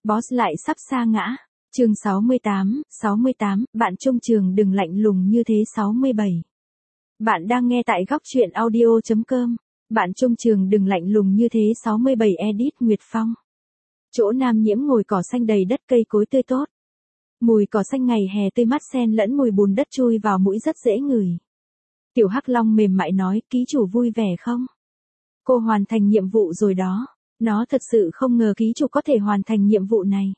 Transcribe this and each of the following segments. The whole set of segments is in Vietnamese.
Boss lại sắp sa ngã. Chương 68, bạn trong trường đừng lạnh lùng như thế 67. Bạn đang nghe tại góc truyện audio.com. Bạn trong trường đừng lạnh lùng như thế 67 edit Nguyệt Phong. Chỗ Nam Nhiễm ngồi cỏ xanh đầy đất cây cối tươi tốt. Mùi cỏ xanh ngày hè tươi mát xen lẫn mùi bùn đất chui vào mũi rất dễ ngửi. Tiểu Hắc Long mềm mại nói, ký chủ vui vẻ không? Cô hoàn thành nhiệm vụ rồi đó. Nó thật sự không ngờ ký chủ có thể hoàn thành nhiệm vụ này.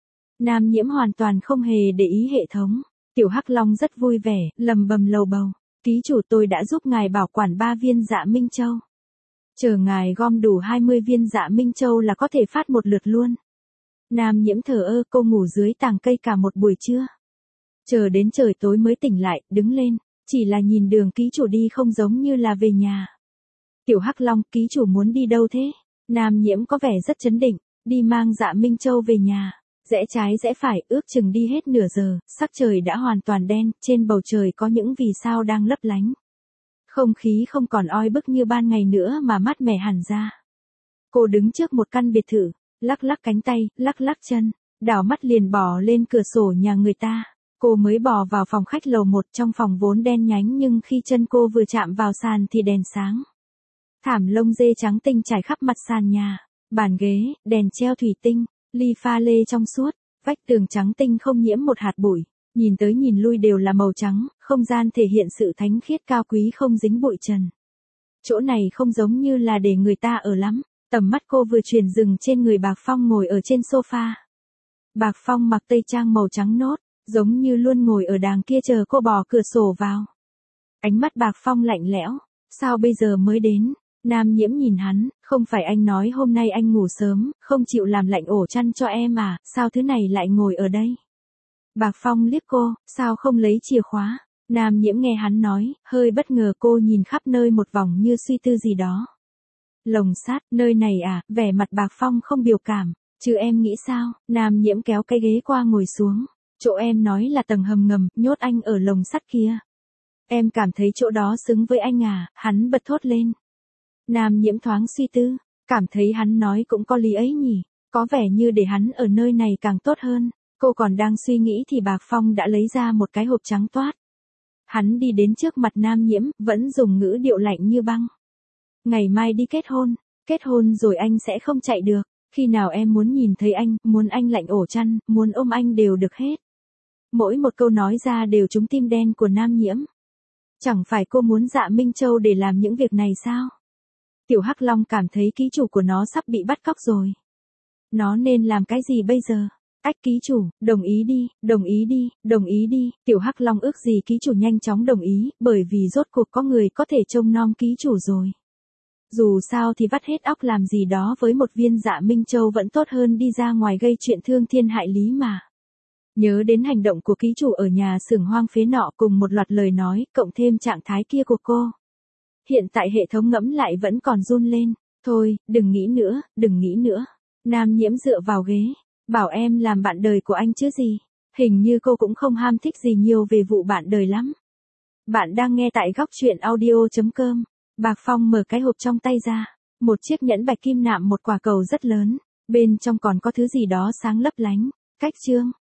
Nam Nhiễm hoàn toàn không hề để ý hệ thống. Tiểu Hắc Long rất vui vẻ, lầm bầm lầu bầu. Ký chủ, tôi đã giúp ngài bảo quản 3 viên Dạ Minh Châu. Chờ ngài gom đủ 20 viên Dạ Minh Châu là có thể phát một lượt luôn. Nam Nhiễm thờ ơ, cô ngủ dưới tàng cây cả một buổi trưa. Chờ đến trời tối mới tỉnh lại, đứng lên, chỉ là nhìn đường ký chủ đi không giống như là về nhà. Tiểu Hắc Long, ký chủ muốn đi đâu thế? Nam Nhiễm có vẻ rất chấn định, đi mang Dạ Minh Châu về nhà. Rẽ trái rẽ phải, ước chừng đi hết nửa giờ, sắc trời đã hoàn toàn đen, trên bầu trời có những vì sao đang lấp lánh. Không khí không còn oi bức như ban ngày nữa mà mát mẻ hẳn ra. Cô đứng trước một căn biệt thự, lắc lắc cánh tay, lắc lắc chân, đảo mắt liền bò lên cửa sổ nhà người ta. Cô mới bò vào phòng khách lầu 1, trong phòng vốn đen nhánh nhưng khi chân cô vừa chạm vào sàn thì đèn sáng. Thảm lông dê trắng tinh trải khắp mặt sàn nhà, bàn ghế, đèn treo thủy tinh, ly pha lê trong suốt, vách tường trắng tinh không nhiễm một hạt bụi, nhìn tới nhìn lui đều là màu trắng, không gian thể hiện sự thánh khiết cao quý không dính bụi trần. Chỗ này không giống như là để người ta ở lắm, tầm mắt cô vừa chuyển dừng trên người Bạc Phong ngồi ở trên sofa. Bạc Phong mặc tây trang màu trắng nốt, giống như luôn ngồi ở đàng kia chờ cô bò cửa sổ vào. Ánh mắt Bạc Phong lạnh lẽo, sao bây giờ mới đến? Nam Nhiễm nhìn hắn, không phải anh nói hôm nay anh ngủ sớm, không chịu làm lạnh ổ chăn cho em à, sao thứ này lại ngồi ở đây? Bạc Phong liếc cô, sao không lấy chìa khóa? Nam Nhiễm nghe hắn nói, hơi bất ngờ, cô nhìn khắp nơi một vòng như suy tư gì đó. Lồng sắt, nơi này à? Vẻ mặt Bạc Phong không biểu cảm, chứ em nghĩ sao? Nam Nhiễm kéo cái ghế qua ngồi xuống, chỗ em nói là tầng hầm ngầm, nhốt anh ở lồng sắt kia. Em cảm thấy chỗ đó xứng với anh à? Hắn bật thốt lên. Nam Nhiễm thoáng suy tư, cảm thấy hắn nói cũng có lý ấy nhỉ, có vẻ như để hắn ở nơi này càng tốt hơn. Cô còn đang suy nghĩ thì Bạc Phong đã lấy ra một cái hộp trắng toát. Hắn đi đến trước mặt Nam Nhiễm, vẫn dùng ngữ điệu lạnh như băng. Ngày mai đi kết hôn rồi anh sẽ không chạy được, khi nào em muốn nhìn thấy anh, muốn anh lạnh ổ chăn, muốn ôm anh đều được hết. Mỗi một câu nói ra đều trúng tim đen của Nam Nhiễm. Chẳng phải cô muốn Dạ Minh Châu để làm những việc này sao? Tiểu Hắc Long cảm thấy ký chủ của nó sắp bị bắt cóc rồi. Nó nên làm cái gì bây giờ? Ách, ký chủ, đồng ý đi. Tiểu Hắc Long ước gì ký chủ nhanh chóng đồng ý, bởi vì rốt cuộc có người có thể trông nom ký chủ rồi. Dù sao thì vắt hết óc làm gì đó với một viên Dạ Minh Châu vẫn tốt hơn đi ra ngoài gây chuyện thương thiên hại lý mà. Nhớ đến hành động của ký chủ ở nhà xưởng hoang phế nọ cùng một loạt lời nói, cộng thêm trạng thái kia của cô. Hiện tại hệ thống ngẫm lại vẫn còn run lên. Thôi, đừng nghĩ nữa. Nam Nhiễm dựa vào ghế, bảo em làm bạn đời của anh chứ gì. Hình như cô cũng không ham thích gì nhiều về vụ bạn đời lắm. Bạn đang nghe tại góc truyện audio.com. Bạc Phong mở cái hộp trong tay ra. Một chiếc nhẫn bạch kim nạm, một quả cầu rất lớn. Bên trong còn có thứ gì đó sáng lấp lánh. Cách chương.